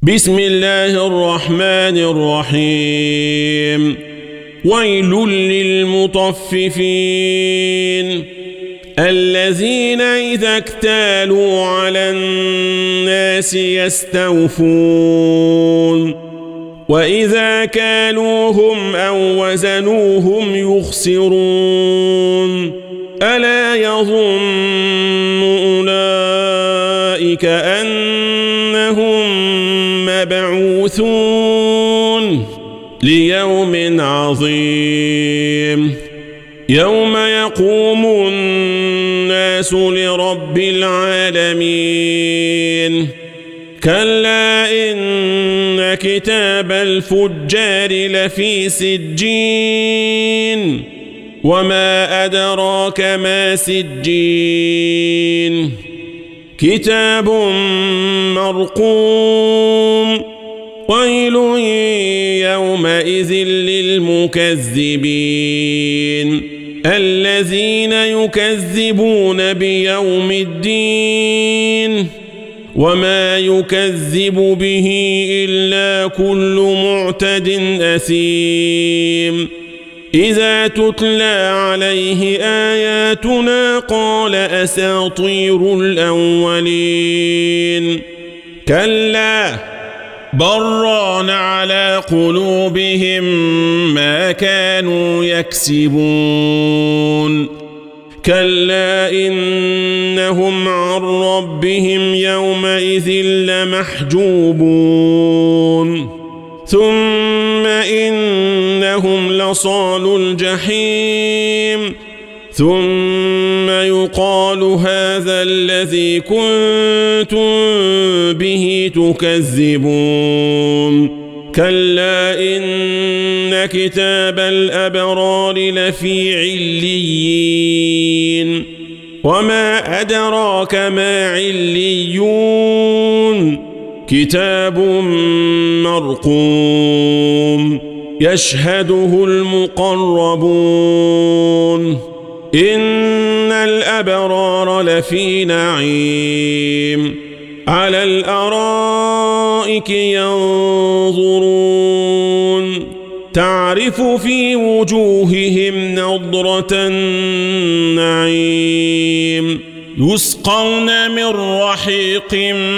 بسم الله الرحمن الرحيم. ويل للمطففين الذين إذا اكتالوا على الناس يستوفون وإذا كالوهم أو وزنوهم يخسرون ألا يظن أولئك أنهم مبعوثون ليوم عظيم يوم يقوم الناس لرب العالمين كلا إن كتاب الفجار لفي سجين وما أدراك ما سجين كتاب مرقوم ويل يومئذ للمكذبين الذين يكذبون بيوم الدين وما يكذب به إلا كل معتد أثيم إذا تتلى عليه آياتنا قال أساطير الأولين كلا بران على قلوبهم ما كانوا يكسبون كلا إنهم عن ربهم يومئذ لمحجوبون ثم إنهم لصالو الجحيم ثم يقال هذا الذي كنتم به تكذبون كلا إن كتاب الأبرار لفي عليين وما أدراك ما عليون كتاب مرقوم يشهده المقربون إن الأبرار لفي نعيم على الأرائك ينظرون تعرف في وجوههم نضرة النعيم يسقون من رحيق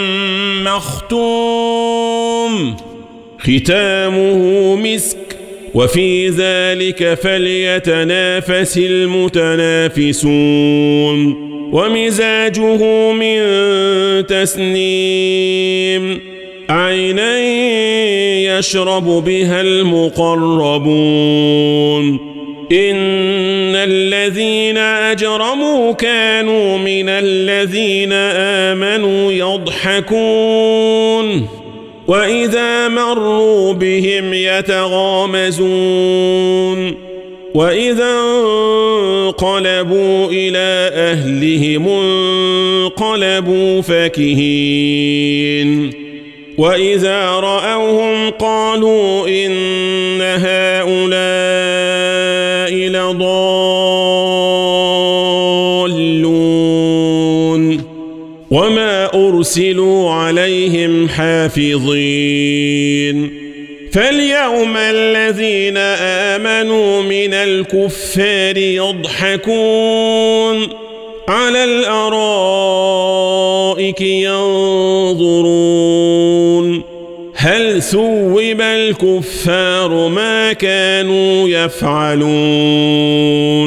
مختوم ختامه مسك وفي ذلك فليتنافس المتنافسون ومزاجه من تسنيم عينا يشرب بها المقربون إن الذين أجرموا كانوا من الذين آمنوا يضحكون وإذا مروا بهم يتغامزون وإذا انقلبوا إلى أهلهم انقلبوا فكهين وإذا رأوهم قالوا إن هؤلاء لضالون وما أرسلوا عليهم حافظين فاليوم الذين آمنوا من الكفار يضحكون على الأرائك ينظرون هل ثوب الكفار ما كانوا يفعلون